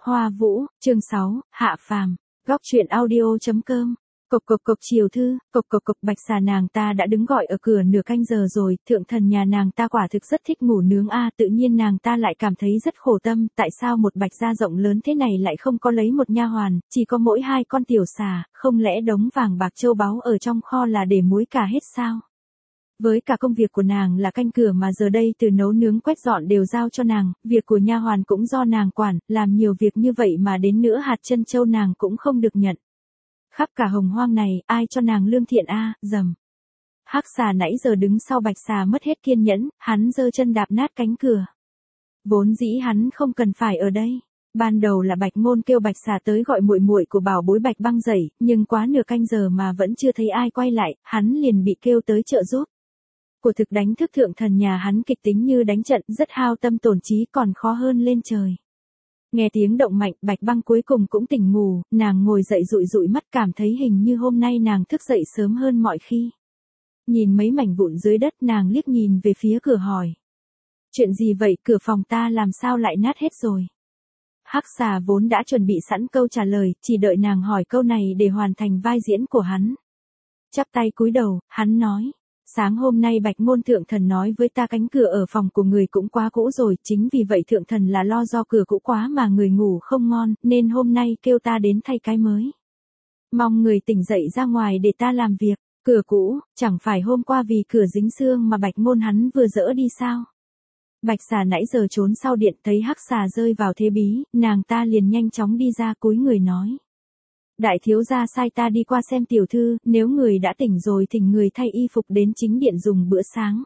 Hoa Vũ, chương 6, Hạ Phàm. Góc truyện audio.com. Cộc cộc cộc chiều thư, cộc cộc cộc Bạch Xà nàng ta đã đứng gọi ở cửa nửa canh giờ rồi, thượng thần nhà nàng ta quả thực rất thích ngủ nướng tự nhiên nàng ta lại cảm thấy rất khổ tâm, tại sao một Bạch gia rộng lớn thế này lại không có lấy một nha hoàn, chỉ có mỗi 2 con tiểu xà, không lẽ đống vàng bạc châu báu ở trong kho là để muối cả hết sao? Với cả công việc của nàng là canh cửa mà giờ đây từ nấu nướng quét dọn đều giao cho nàng, việc của nha hoàn cũng do nàng quản, làm nhiều việc như vậy mà đến nữa hạt chân châu nàng cũng không được nhận. Khắp cả hồng hoang này, ai cho nàng lương thiện dầm. Hắc xà nãy giờ đứng sau Bạch xà mất hết kiên nhẫn, hắn giơ chân đạp nát cánh cửa. Vốn dĩ hắn không cần phải ở đây. Ban đầu là Bạch Ngôn kêu Bạch xà tới gọi muội muội của bảo bối Bạch Băng dậy, nhưng quá nửa canh giờ mà vẫn chưa thấy ai quay lại, hắn liền bị kêu tới trợ giúp. Của thực đánh thức thượng thần nhà hắn kịch tính như đánh trận, rất hao tâm tổn trí, còn khó hơn lên trời. Nghe tiếng động mạnh, Bạch Băng cuối cùng cũng tỉnh ngủ, nàng ngồi dậy dụi dụi mắt cảm thấy hình như hôm nay nàng thức dậy sớm hơn mọi khi. Nhìn mấy mảnh vụn dưới đất nàng liếc nhìn về phía cửa hỏi. Chuyện gì vậy, cửa phòng ta làm sao lại nát hết rồi? Hắc xà vốn đã chuẩn bị sẵn câu trả lời, chỉ đợi nàng hỏi câu này để hoàn thành vai diễn của hắn. Chắp tay cúi đầu, hắn nói. Sáng hôm nay Bạch Ngôn thượng thần nói với ta cánh cửa ở phòng của người cũng quá cũ rồi, chính vì vậy thượng thần là lo do cửa cũ quá mà người ngủ không ngon, nên hôm nay kêu ta đến thay cái mới. Mong người tỉnh dậy ra ngoài để ta làm việc. Cửa cũ, chẳng phải hôm qua vì cửa dính xương mà Bạch Ngôn hắn vừa dỡ đi sao? Bạch xà nãy giờ trốn sau điện thấy hắc xà rơi vào thế bí, nàng ta liền nhanh chóng đi ra cúi người nói. Đại thiếu gia sai ta đi qua xem tiểu thư, nếu người đã tỉnh rồi thỉnh người thay y phục đến chính điện dùng bữa sáng.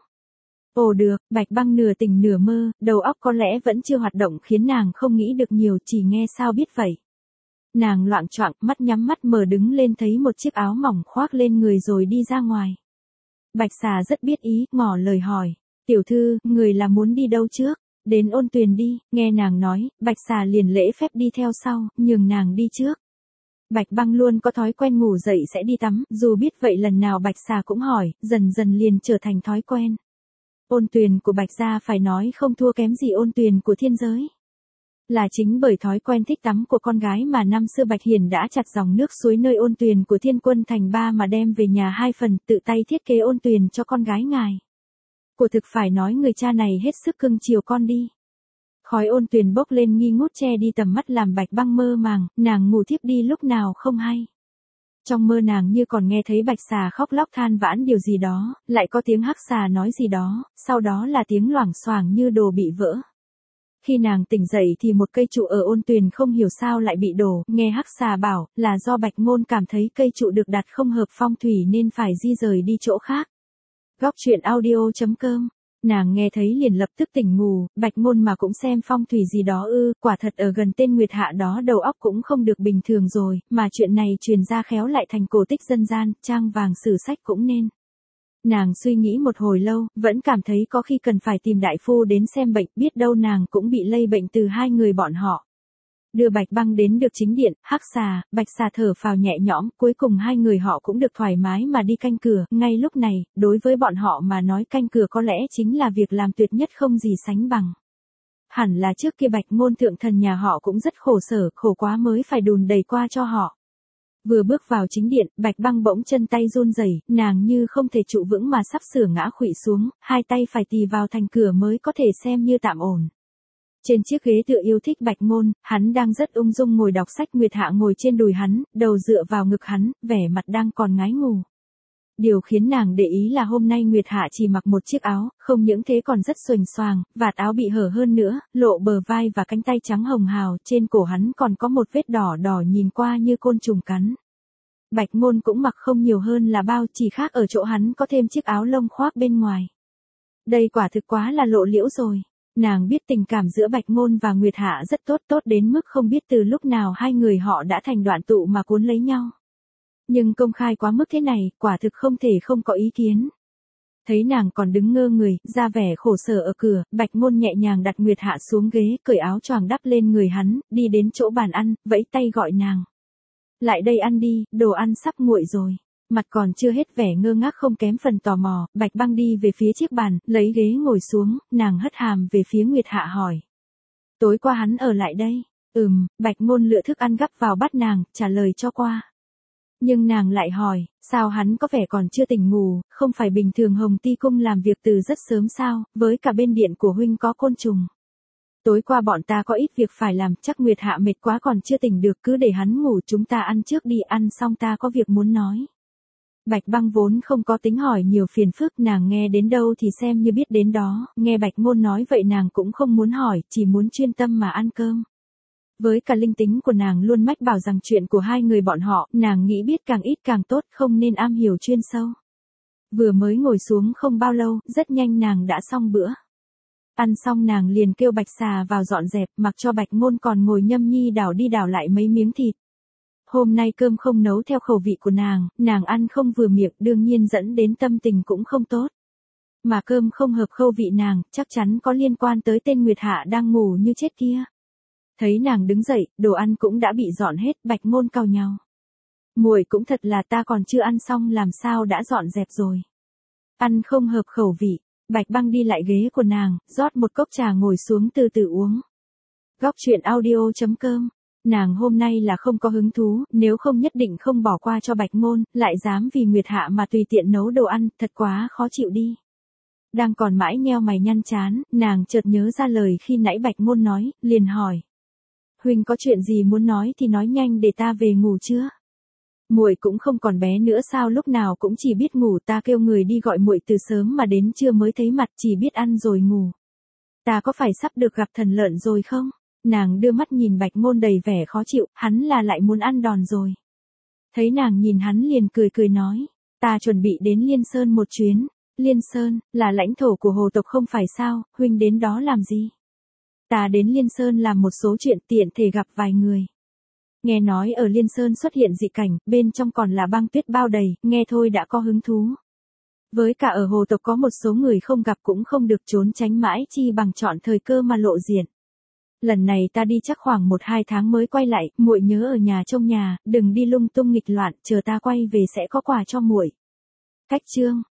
Ồ được, Bạch Băng nửa tỉnh nửa mơ, đầu óc có lẽ vẫn chưa hoạt động khiến nàng không nghĩ được nhiều, chỉ nghe sao biết vậy. Nàng loạng choạng, mắt nhắm mắt mở đứng lên thấy một chiếc áo mỏng khoác lên người rồi đi ra ngoài. Bạch xà rất biết ý, ngỏ lời hỏi. Tiểu thư, người là muốn đi đâu trước? Đến Ôn Tuyền đi, nghe nàng nói, Bạch xà liền lễ phép đi theo sau, nhường nàng đi trước. Bạch Băng luôn có thói quen ngủ dậy sẽ đi tắm, dù biết vậy lần nào Bạch xà cũng hỏi, dần dần liền trở thành thói quen. Ôn Tuyền của Bạch gia phải nói không thua kém gì Ôn Tuyền của thiên giới. Là chính bởi thói quen thích tắm của con gái mà năm xưa Bạch Hiển đã chặt dòng nước suối nơi Ôn Tuyền của Thiên Quân thành 3 mà đem về nhà 2 phần, tự tay thiết kế Ôn Tuyền cho con gái ngài. Của thực phải nói người cha này hết sức cưng chiều con đi. Khói Ôn Tuyền bốc lên nghi ngút che đi tầm mắt làm Bạch Băng mơ màng, nàng ngủ thiếp đi lúc nào không hay. Trong mơ nàng như còn nghe thấy Bạch xà khóc lóc than vãn điều gì đó, lại có tiếng hắc xà nói gì đó, sau đó là tiếng loảng xoảng như đồ bị vỡ. Khi nàng tỉnh dậy thì một cây trụ ở Ôn Tuyền không hiểu sao lại bị đổ, nghe hắc xà bảo là do Bạch Ngôn cảm thấy cây trụ được đặt không hợp phong thủy nên phải di rời đi chỗ khác. Góc truyện audio.com. Nàng nghe thấy liền lập tức tỉnh ngủ, Bạch Ngôn mà cũng xem phong thủy gì đó quả thật ở gần tên Nguyệt Hạ đó đầu óc cũng không được bình thường rồi, mà chuyện này truyền ra khéo lại thành cổ tích dân gian, trang vàng sử sách cũng nên. Nàng suy nghĩ một hồi lâu, vẫn cảm thấy có khi cần phải tìm đại phu đến xem bệnh, biết đâu nàng cũng bị lây bệnh từ 2 người bọn họ. Đưa Bạch Băng đến được chính điện, hắc xà, Bạch xà thở phào nhẹ nhõm, cuối cùng 2 người họ cũng được thoải mái mà đi canh cửa, ngay lúc này, đối với bọn họ mà nói canh cửa có lẽ chính là việc làm tuyệt nhất không gì sánh bằng. Hẳn là trước kia Bạch Ngôn thượng thần nhà họ cũng rất khổ sở, khổ quá mới phải đùn đầy qua cho họ. Vừa bước vào chính điện, Bạch Băng bỗng chân tay run rẩy, nàng như không thể trụ vững mà sắp sửa ngã khuỵu xuống, 2 tay phải tì vào thành cửa mới có thể xem như tạm ổn. Trên chiếc ghế tựa yêu thích Bạch Ngôn, hắn đang rất ung dung ngồi đọc sách, Nguyệt Hạ ngồi trên đùi hắn, đầu dựa vào ngực hắn, vẻ mặt đang còn ngái ngủ. Điều khiến nàng để ý là hôm nay Nguyệt Hạ chỉ mặc một chiếc áo, không những thế còn rất xuềnh xoàng, vạt áo bị hở hơn nữa, lộ bờ vai và cánh tay trắng hồng hào, trên cổ hắn còn có một vết đỏ đỏ nhìn qua như côn trùng cắn. Bạch Ngôn cũng mặc không nhiều hơn là bao, chỉ khác ở chỗ hắn có thêm chiếc áo lông khoác bên ngoài. Đây quả thực quá là lộ liễu rồi. Nàng biết tình cảm giữa Bạch Ngôn và Nguyệt Hạ rất tốt, tốt đến mức không biết từ lúc nào 2 người họ đã thành đoạn tụ mà cuốn lấy nhau. Nhưng công khai quá mức thế này, quả thực không thể không có ý kiến. Thấy nàng còn đứng ngơ người, ra vẻ khổ sở ở cửa, Bạch Ngôn nhẹ nhàng đặt Nguyệt Hạ xuống ghế, cởi áo choàng đắp lên người hắn, đi đến chỗ bàn ăn, vẫy tay gọi nàng. Lại đây ăn đi, đồ ăn sắp nguội rồi. Mặt còn chưa hết vẻ ngơ ngác không kém phần tò mò, Bạch Băng đi về phía chiếc bàn, lấy ghế ngồi xuống, nàng hất hàm về phía Nguyệt Hạ hỏi. Tối qua hắn ở lại đây? Bạch Ngôn lựa thức ăn gắp vào bát nàng, trả lời cho qua. Nhưng nàng lại hỏi, sao hắn có vẻ còn chưa tỉnh ngủ, không phải bình thường Hồng Ti Cung làm việc từ rất sớm sao, với cả bên điện của huynh có côn trùng. Tối qua bọn ta có ít việc phải làm, chắc Nguyệt Hạ mệt quá còn chưa tỉnh được, cứ để hắn ngủ, chúng ta ăn trước đi, ăn xong ta có việc muốn nói. Bạch Băng vốn không có tính hỏi nhiều phiền phức, nàng nghe đến đâu thì xem như biết đến đó, nghe Bạch Ngôn nói vậy nàng cũng không muốn hỏi, chỉ muốn chuyên tâm mà ăn cơm. Với cả linh tính của nàng luôn mách bảo rằng chuyện của hai người bọn họ, nàng nghĩ biết càng ít càng tốt, không nên am hiểu chuyên sâu. Vừa mới ngồi xuống không bao lâu, rất nhanh nàng đã xong bữa. Ăn xong nàng liền kêu Bạch Xà vào dọn dẹp, mặc cho Bạch Ngôn còn ngồi nhâm nhi đảo đi đảo lại mấy miếng thịt. Hôm nay cơm không nấu theo khẩu vị của nàng ăn không vừa miệng, đương nhiên dẫn đến tâm tình cũng không tốt. Mà cơm không hợp khẩu vị nàng, chắc chắn có liên quan tới tên Nguyệt Hạ đang ngủ như chết kia. Thấy nàng đứng dậy, đồ ăn cũng đã bị dọn hết, Bạch Ngôn cau nhàu. Muội cũng thật là, ta còn chưa ăn xong làm sao đã dọn dẹp rồi. Ăn không hợp khẩu vị. Bạch Băng đi lại ghế của nàng, rót một cốc trà ngồi xuống từ từ uống. Góc chuyện audio.com. Nàng hôm nay là không có hứng thú, nếu không nhất định không bỏ qua cho Bạch Ngôn, lại dám vì Nguyệt Hạ mà tùy tiện nấu đồ ăn, thật quá khó chịu đi. Đang còn mãi nheo mày nhăn chán, nàng chợt nhớ ra lời khi nãy Bạch Ngôn nói, liền hỏi. Huynh có chuyện gì muốn nói thì nói nhanh để ta về ngủ chưa? Muội cũng không còn bé nữa sao, lúc nào cũng chỉ biết ngủ, ta kêu người đi gọi muội từ sớm mà đến trưa mới thấy mặt, chỉ biết ăn rồi ngủ. Ta có phải sắp được gặp thần lợn rồi không? Nàng đưa mắt nhìn Bạch Ngôn đầy vẻ khó chịu, hắn là lại muốn ăn đòn rồi. Thấy nàng nhìn hắn liền cười cười nói, ta chuẩn bị đến Liên Sơn một chuyến. Liên Sơn, là lãnh thổ của hồ tộc không phải sao, huynh đến đó làm gì? Ta đến Liên Sơn làm một số chuyện, tiện thể gặp vài người. Nghe nói ở Liên Sơn xuất hiện dị cảnh, bên trong còn là băng tuyết bao đầy, nghe thôi đã có hứng thú. Với cả ở hồ tộc có một số người không gặp cũng không được, trốn tránh mãi chi bằng chọn thời cơ mà lộ diện. Lần này ta đi chắc khoảng 1-2 tháng mới quay lại, muội nhớ ở nhà trông nhà, đừng đi lung tung nghịch loạn, chờ ta quay về sẽ có quà cho muội. Cách chương